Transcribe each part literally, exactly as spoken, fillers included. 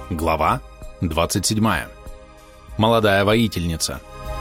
Глава двадцать седьмая. Молодая воительница.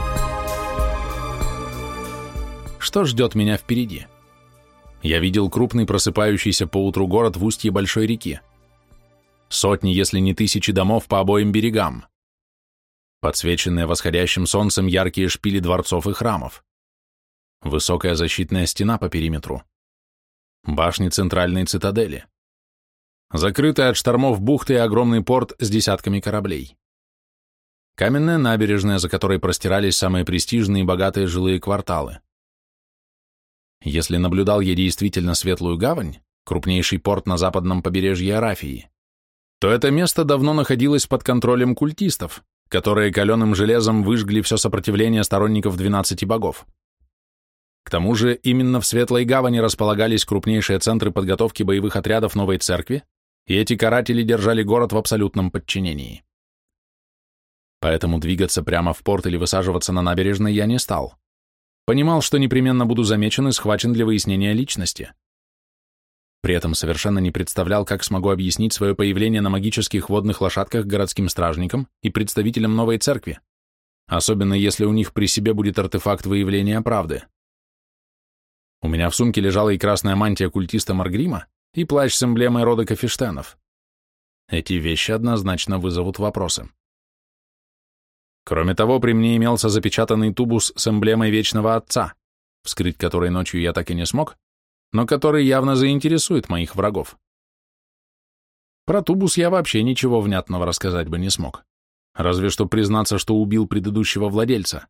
Что ждет меня впереди? Я видел крупный просыпающийся поутру город в устье большой реки. Сотни, если не тысячи домов по обоим берегам. Подсвеченные восходящим солнцем яркие шпили дворцов и храмов. Высокая защитная стена по периметру. Башни центральной цитадели. Закрытая от штормов бухта и огромный порт с десятками кораблей. Каменная набережная, за которой простирались самые престижные и богатые жилые кварталы. Если наблюдал я действительно Светлую Гавань, крупнейший порт на западном побережье Арафии, то это место давно находилось под контролем культистов, которые каленым железом выжгли все сопротивление сторонников двенадцати богов. К тому же именно в Светлой Гавани располагались крупнейшие центры подготовки боевых отрядов новой церкви, и эти каратели держали город в абсолютном подчинении. Поэтому двигаться прямо в порт или высаживаться на набережной я не стал. Понимал, что непременно буду замечен и схвачен для выяснения личности. При этом совершенно не представлял, как смогу объяснить свое появление на магических водных лошадках городским стражникам и представителям новой церкви, особенно если у них при себе будет артефакт выявления правды. У меня в сумке лежала и красная мантия культиста Маргрима, и плащ с эмблемой рода Кафештенов. Эти вещи однозначно вызовут вопросы. Кроме того, при мне имелся запечатанный тубус с эмблемой Вечного Отца, вскрыть который ночью я так и не смог, но который явно заинтересует моих врагов. Про тубус я вообще ничего внятного рассказать бы не смог, разве что признаться, что убил предыдущего владельца.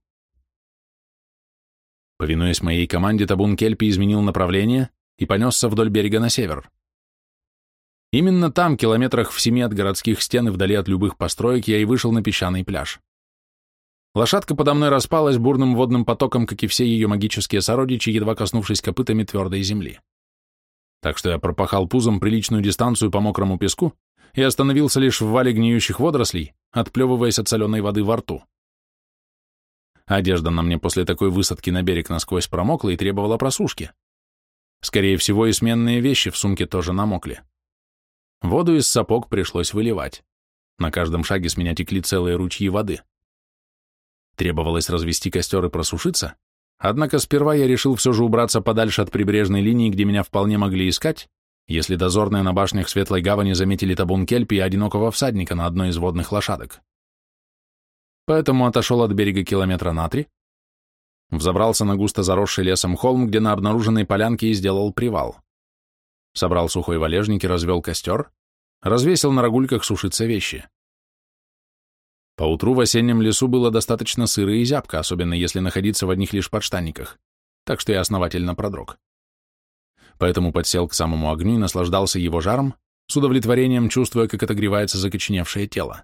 Повинуясь моей команде, табун Кельпи изменил направление и понесся вдоль берега на север. Именно там, километрах в семи от городских стен и вдали от любых построек, я и вышел на песчаный пляж. Лошадка подо мной распалась бурным водным потоком, как и все ее магические сородичи, едва коснувшись копытами твердой земли. Так что я пропахал пузом приличную дистанцию по мокрому песку и остановился лишь в вале гниющих водорослей, отплевываясь от соленой воды во рту. Одежда на мне после такой высадки на берег насквозь промокла и требовала просушки. Скорее всего, и сменные вещи в сумке тоже намокли. Воду из сапог пришлось выливать. На каждом шаге с меня текли целые ручьи воды. Требовалось развести костер и просушиться, однако сперва я решил все же убраться подальше от прибрежной линии, где меня вполне могли искать, если дозорные на башнях Светлой Гавани заметили табун Кельпи и одинокого всадника на одной из водных лошадок. Поэтому отошел от берега километра на три, взобрался на густо заросший лесом холм, где на обнаруженной полянке и сделал привал. Собрал сухой валежник и развел костер, развесил на рогульках сушиться вещи. Поутру в осеннем лесу было достаточно сыро и зябко, особенно если находиться в одних лишь подштанниках, так что я основательно продрог. Поэтому подсел к самому огню и наслаждался его жаром, с удовлетворением чувствуя, как отогревается закоченевшее тело.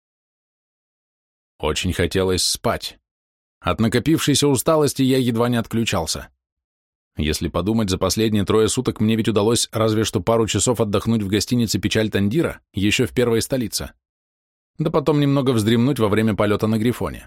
Очень хотелось спать. От накопившейся усталости я едва не отключался. Если подумать, за последние трое суток мне ведь удалось разве что пару часов отдохнуть в гостинице «Печаль Тандира», еще в первой столице. Да потом немного вздремнуть во время полета на Грифоне.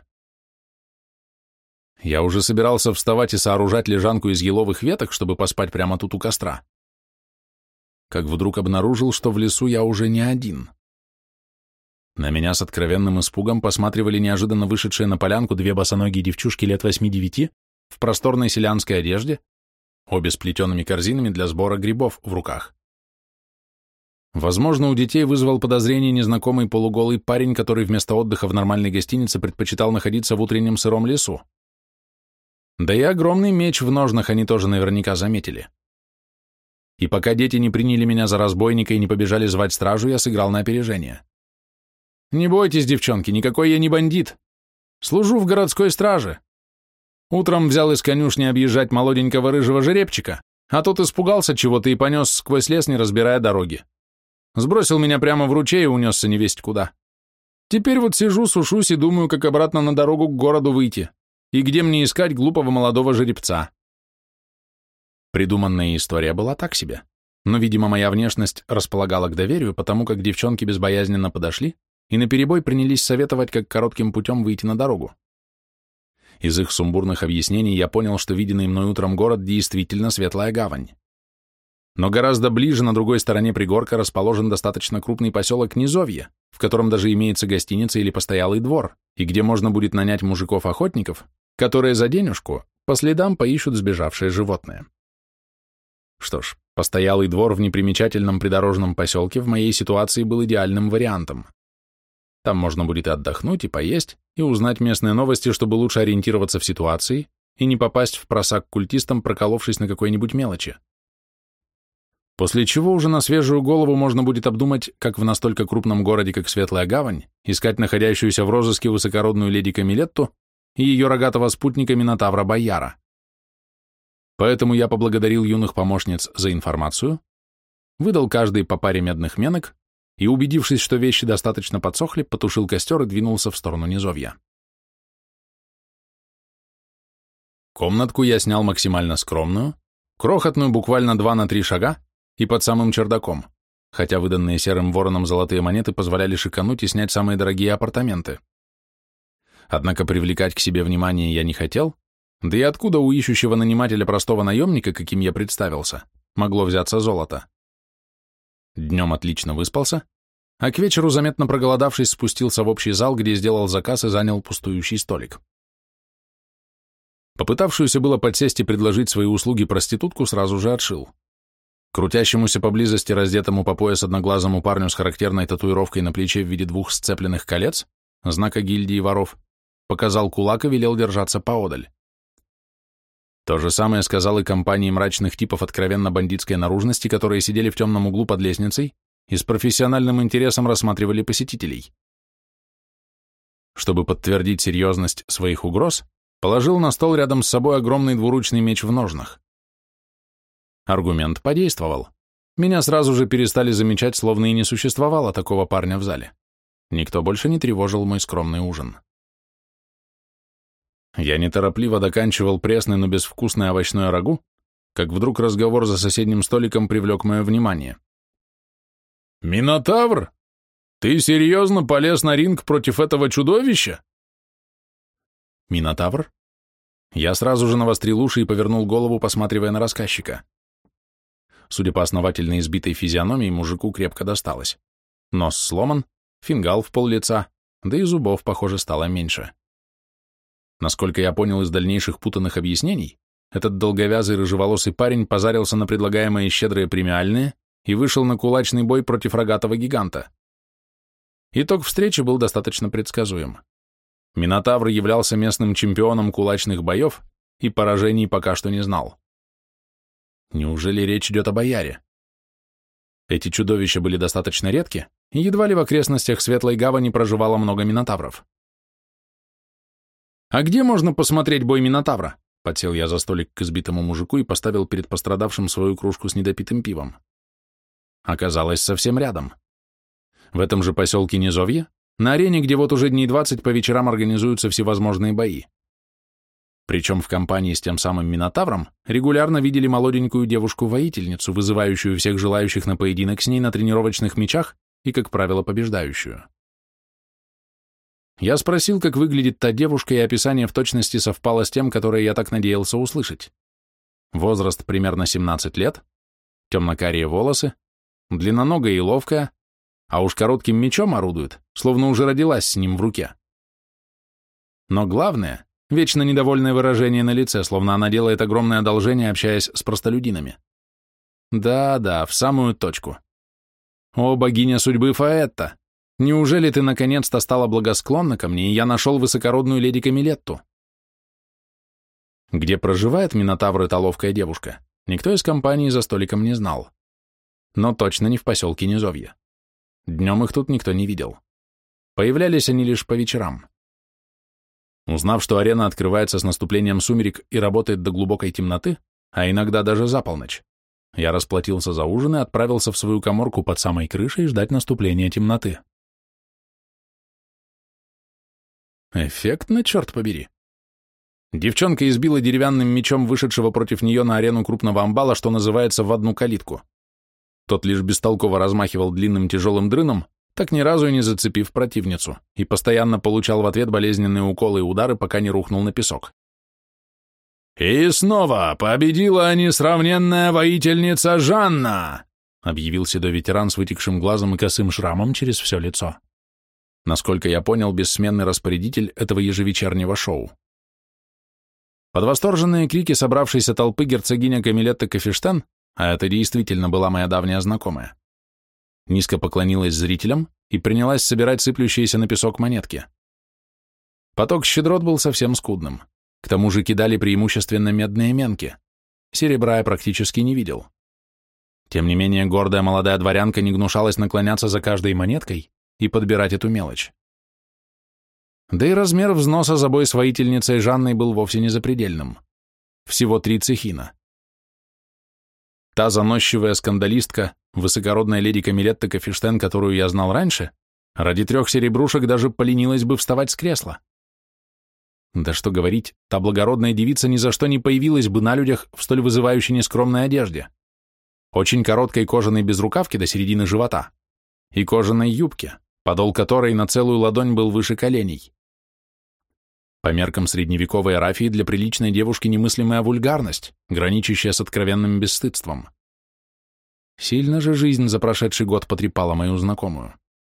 Я уже собирался вставать и сооружать лежанку из еловых веток, чтобы поспать прямо тут у костра. Как вдруг обнаружил, что в лесу я уже не один. На меня с откровенным испугом посматривали неожиданно вышедшие на полянку две босоногие девчушки лет восьми-девяти в просторной селянской одежде, обе с плетеными корзинами для сбора грибов в руках. Возможно, у детей вызвал подозрение незнакомый полуголый парень, который вместо отдыха в нормальной гостинице предпочитал находиться в утреннем сыром лесу. Да и огромный меч в ножнах они тоже наверняка заметили. И пока дети не приняли меня за разбойника и не побежали звать стражу, я сыграл на опережение. «Не бойтесь, девчонки, никакой я не бандит. Служу в городской страже. Утром взял из конюшни объезжать молоденького рыжего жеребчика, а тот испугался чего-то и понес сквозь лес, не разбирая дороги. Сбросил меня прямо в ручей и унесся невесть куда. Теперь вот сижу, сушусь и думаю, как обратно на дорогу к городу выйти, и где мне искать глупого молодого жеребца». Придуманная история была так себе, но, видимо, моя внешность располагала к доверию, потому как девчонки безбоязненно подошли и наперебой принялись советовать, как коротким путем выйти на дорогу. Из их сумбурных объяснений я понял, что виденный мной утром город действительно Светлая Гавань. Но гораздо ближе, на другой стороне пригорка, расположен достаточно крупный поселок Низовье, в котором даже имеется гостиница или постоялый двор, и где можно будет нанять мужиков-охотников, которые за денежку по следам поищут сбежавшее животное. Что ж, постоялый двор в непримечательном придорожном поселке в моей ситуации был идеальным вариантом. Там можно будет и отдохнуть, и поесть, и узнать местные новости, чтобы лучше ориентироваться в ситуации и не попасть в просак к культистам, проколовшись на какой-нибудь мелочи. После чего уже на свежую голову можно будет обдумать, как в настолько крупном городе, как Светлая Гавань, искать находящуюся в розыске высокородную леди Камилетту и ее рогатого спутника Минотавра Бояра. Поэтому я поблагодарил юных помощниц за информацию, выдал каждой по паре медных менок и, убедившись, что вещи достаточно подсохли, потушил костер и двинулся в сторону Низовья. Комнатку я снял максимально скромную, крохотную буквально два на три шага и под самым чердаком, хотя выданные серым вороном золотые монеты позволяли шикануть и снять самые дорогие апартаменты. Однако привлекать к себе внимание я не хотел, да и откуда у ищущего нанимателя простого наемника, каким я представился, могло взяться золото? Днем отлично выспался, а к вечеру, заметно проголодавшись, спустился в общий зал, где сделал заказ и занял пустующий столик. Попытавшуюся было подсесть и предложить свои услуги проститутку сразу же отшил. Крутящемуся поблизости раздетому по пояс одноглазому парню с характерной татуировкой на плече в виде двух сцепленных колец, знака гильдии воров, показал кулак и велел держаться поодаль. То же самое сказал и компании мрачных типов откровенно бандитской наружности, которые сидели в темном углу под лестницей и с профессиональным интересом рассматривали посетителей. Чтобы подтвердить серьезность своих угроз, положил на стол рядом с собой огромный двуручный меч в ножнах. Аргумент подействовал. Меня сразу же перестали замечать, словно и не существовало такого парня в зале. Никто больше не тревожил мой скромный ужин. Я неторопливо доканчивал пресный, но безвкусный овощной рагу, как вдруг разговор за соседним столиком привлек мое внимание. «Минотавр? Ты серьезно полез на ринг против этого чудовища?» «Минотавр?» Я сразу же навострил уши и повернул голову, посматривая на рассказчика. Судя по основательно избитой физиономии, мужику крепко досталось. Нос сломан, фингал в пол лица, да и зубов, похоже, стало меньше. Насколько я понял из дальнейших путанных объяснений, этот долговязый рыжеволосый парень позарился на предлагаемые щедрые премиальные и вышел на кулачный бой против рогатого гиганта. Итог встречи был достаточно предсказуем. Минотавр являлся местным чемпионом кулачных боев и поражений пока что не знал. Неужели речь идет о бояре? Эти чудовища были достаточно редки, и едва ли в окрестностях Светлой Гавани проживало много минотавров. «А где можно посмотреть бой минотавра?» Подсел я за столик к избитому мужику и поставил перед пострадавшим свою кружку с недопитым пивом. Оказалось, совсем рядом. В этом же поселке Низовье, на арене, где вот уже дней двадцать по вечерам организуются всевозможные бои. Причем в компании с тем самым Минотавром регулярно видели молоденькую девушку-воительницу, вызывающую всех желающих на поединок с ней на тренировочных мечах и, как правило, побеждающую. Я спросил, как выглядит та девушка, и описание в точности совпало с тем, которое я так надеялся услышать. Возраст примерно семнадцать лет, темно-карие волосы, длинноногая и ловкая, а уж коротким мечом орудует, словно уже родилась с ним в руке. Но главное — вечно недовольное выражение на лице, словно она делает огромное одолжение, общаясь с простолюдинами. Да-да, в самую точку. О, богиня судьбы Фаэтта! Неужели ты наконец-то стала благосклонна ко мне, и я нашел высокородную леди Камилетту? Где проживает Минотавр эта ловкая девушка, никто из компании за столиком не знал. Но точно не в поселке Низовье. Днем их тут никто не видел. Появлялись они лишь по вечерам. Узнав, что арена открывается с наступлением сумерек и работает до глубокой темноты, а иногда даже за полночь, я расплатился за ужин и отправился в свою каморку под самой крышей ждать наступления темноты. Эффектно, черт побери. Девчонка избила деревянным мечом вышедшего против нее на арену крупного амбала, что называется, в одну калитку. Тот лишь бестолково размахивал длинным тяжелым дрыном, так ни разу и не зацепив противницу, и постоянно получал в ответ болезненные уколы и удары, пока не рухнул на песок. «И снова победила несравненная воительница Жанна!» объявил седой ветеран с вытекшим глазом и косым шрамом через все лицо. Насколько я понял, бессменный распорядитель этого ежевечернего шоу. Под восторженные крики собравшейся толпы герцогиня Камилетта Кафештан, а это действительно была моя давняя знакомая, низко поклонилась зрителям и принялась собирать сыплющиеся на песок монетки. Поток щедрот был совсем скудным. К тому же кидали преимущественно медные менки. Серебра я практически не видел. Тем не менее, гордая молодая дворянка не гнушалась наклоняться за каждой монеткой и подбирать эту мелочь. Да и размер взноса за бой с воительницей Жанной был вовсе не запредельным. Всего три цехина. Та заносчивая скандалистка, высокородная леди Камилетта Кафештен, которую я знал раньше, ради трех серебрушек даже поленилась бы вставать с кресла. Да что говорить, та благородная девица ни за что не появилась бы на людях в столь вызывающей нескромной одежде. Очень короткой кожаной безрукавке до середины живота и кожаной юбке, подол которой на целую ладонь был выше коленей. По меркам средневековой Арафии для приличной девушки немыслимая вульгарность, граничащая с откровенным бесстыдством. Сильно же жизнь за прошедший год потрепала мою знакомую.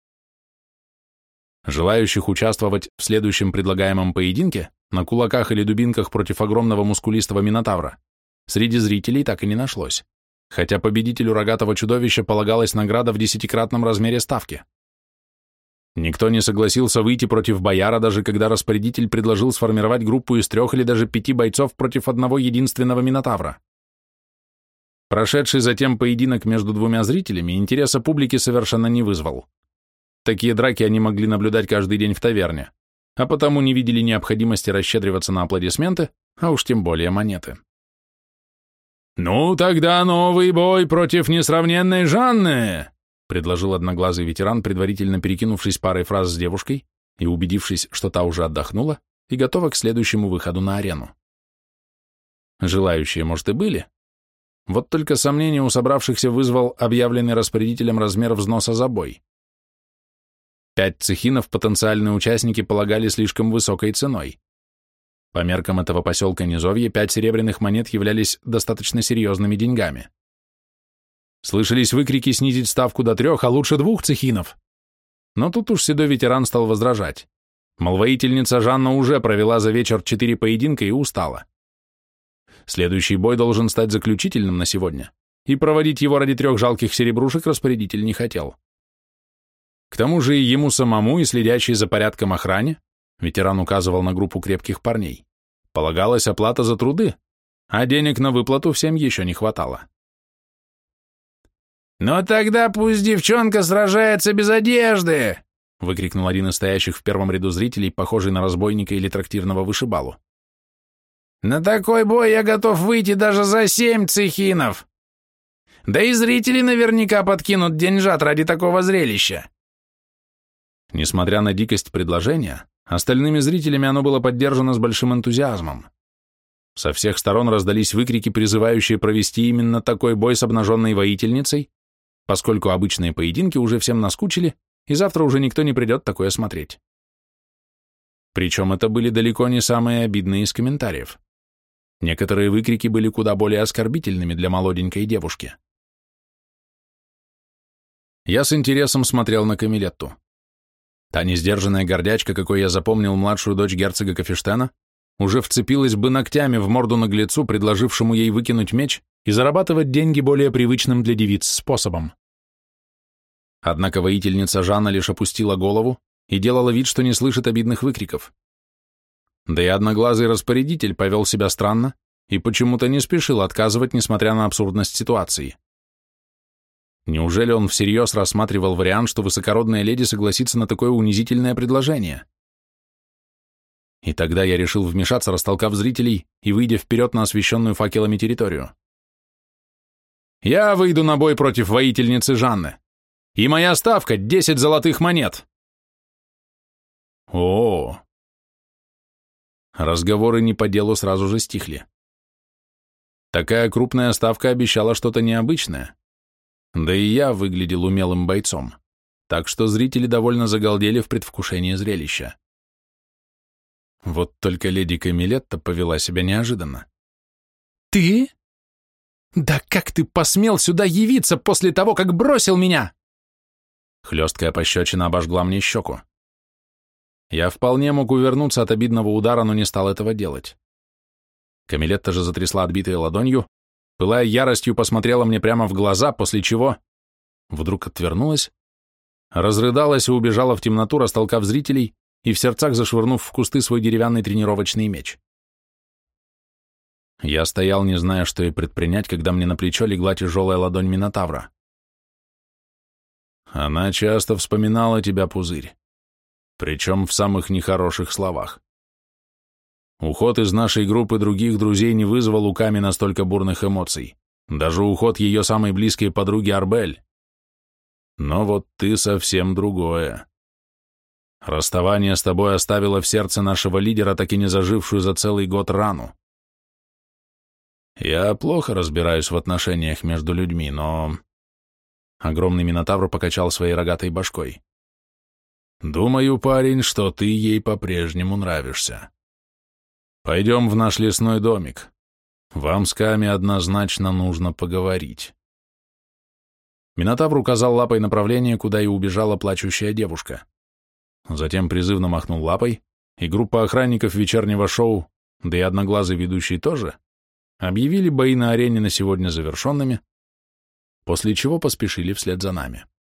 Желающих участвовать в следующем предлагаемом поединке на кулаках или дубинках против огромного мускулистого минотавра среди зрителей так и не нашлось, хотя победителю рогатого чудовища полагалась награда в десятикратном размере ставки. Никто не согласился выйти против бояра, даже когда распорядитель предложил сформировать группу из трех или даже пяти бойцов против одного единственного минотавра. Прошедший затем поединок между двумя зрителями интереса публики совершенно не вызвал. Такие драки они могли наблюдать каждый день в таверне, а потому не видели необходимости расщедриваться на аплодисменты, а уж тем более монеты. «Ну, тогда новый бой против несравненной Жанны!» предложил одноглазый ветеран, предварительно перекинувшись парой фраз с девушкой и убедившись, что та уже отдохнула и готова к следующему выходу на арену. Желающие, может, и были. Вот только сомнение у собравшихся вызвал объявленный распорядителем размер взноса за бой. Пять цехинов потенциальные участники полагали слишком высокой ценой. По меркам этого поселка Низовье пять серебряных монет являлись достаточно серьезными деньгами. Слышались выкрики снизить ставку до трех, а лучше двух цехинов. Но тут уж седой ветеран стал возражать. Мол, воительница Жанна уже провела за вечер четыре поединка и устала. Следующий бой должен стать заключительным на сегодня, и проводить его ради трех жалких серебрушек распорядитель не хотел. К тому же и ему самому, и следящей за порядком охране, ветеран указывал на группу крепких парней, полагалась оплата за труды, а денег на выплату всем еще не хватало. «Но тогда пусть девчонка сражается без одежды!» выкрикнул один из стоящих в первом ряду зрителей, похожий на разбойника или трактирного вышибалу. «На такой бой я готов выйти даже за семь цехинов! Да и зрители наверняка подкинут деньжат ради такого зрелища!» Несмотря на дикость предложения, остальными зрителями оно было поддержано с большим энтузиазмом. Со всех сторон раздались выкрики, призывающие провести именно такой бой с обнаженной воительницей, поскольку обычные поединки уже всем наскучили, и завтра уже никто не придет такое смотреть. Причем это были далеко не самые обидные из комментариев. Некоторые выкрики были куда более оскорбительными для молоденькой девушки. Я с интересом смотрел на Камилетту. Та несдержанная гордячка, какой я запомнил младшую дочь герцога Кафештена, уже вцепилась бы ногтями в морду наглецу, предложившему ей выкинуть меч и зарабатывать деньги более привычным для девиц способом. Однако воительница Жанна лишь опустила голову и делала вид, что не слышит обидных выкриков. Да и одноглазый распорядитель повел себя странно и почему-то не спешил отказывать, несмотря на абсурдность ситуации. Неужели он всерьез рассматривал вариант, что высокородная леди согласится на такое унизительное предложение? И тогда я решил вмешаться, растолкав зрителей и выйдя вперед на освещенную факелами территорию. «Я выйду на бой против воительницы Жанны, и моя ставка — десять золотых монет!» О, разговоры не по делу сразу же стихли. Такая крупная ставка обещала что-то необычное. Да и я выглядел умелым бойцом, так что зрители довольно загалдели в предвкушении зрелища. Вот только леди Камилетта повела себя неожиданно. Ты? Да как ты посмел сюда явиться после того, как бросил меня? Хлесткая пощечина обожгла мне щеку. Я вполне мог увернуться от обидного удара, но не стал этого делать. Камилетта же затрясла отбитой ладонью, пылая яростью, посмотрела мне прямо в глаза, после чего вдруг отвернулась, разрыдалась и убежала в темноту, растолкав зрителей и в сердцах зашвырнув в кусты свой деревянный тренировочный меч. Я стоял, не зная, что и предпринять, когда мне на плечо легла тяжелая ладонь Минотавра. Она часто вспоминала тебя, Пузырь, причем в самых нехороших словах. Уход из нашей группы других друзей не вызвал у Ками настолько бурных эмоций, даже уход ее самой близкой подруги Арбель. Но вот ты совсем другое. Расставание с тобой оставило в сердце нашего лидера так и не зажившую за целый год рану. Я плохо разбираюсь в отношениях между людьми, но... Огромный Минотавр покачал своей рогатой башкой. Думаю, парень, что ты ей по-прежнему нравишься. Пойдем в наш лесной домик. Вам с Ками однозначно нужно поговорить. Минотавр указал лапой направление, куда и убежала плачущая девушка. Затем призывно махнул лапой, и группа охранников вечернего шоу, да и одноглазый ведущий тоже, объявили бои на арене на сегодня завершенными, после чего поспешили вслед за нами.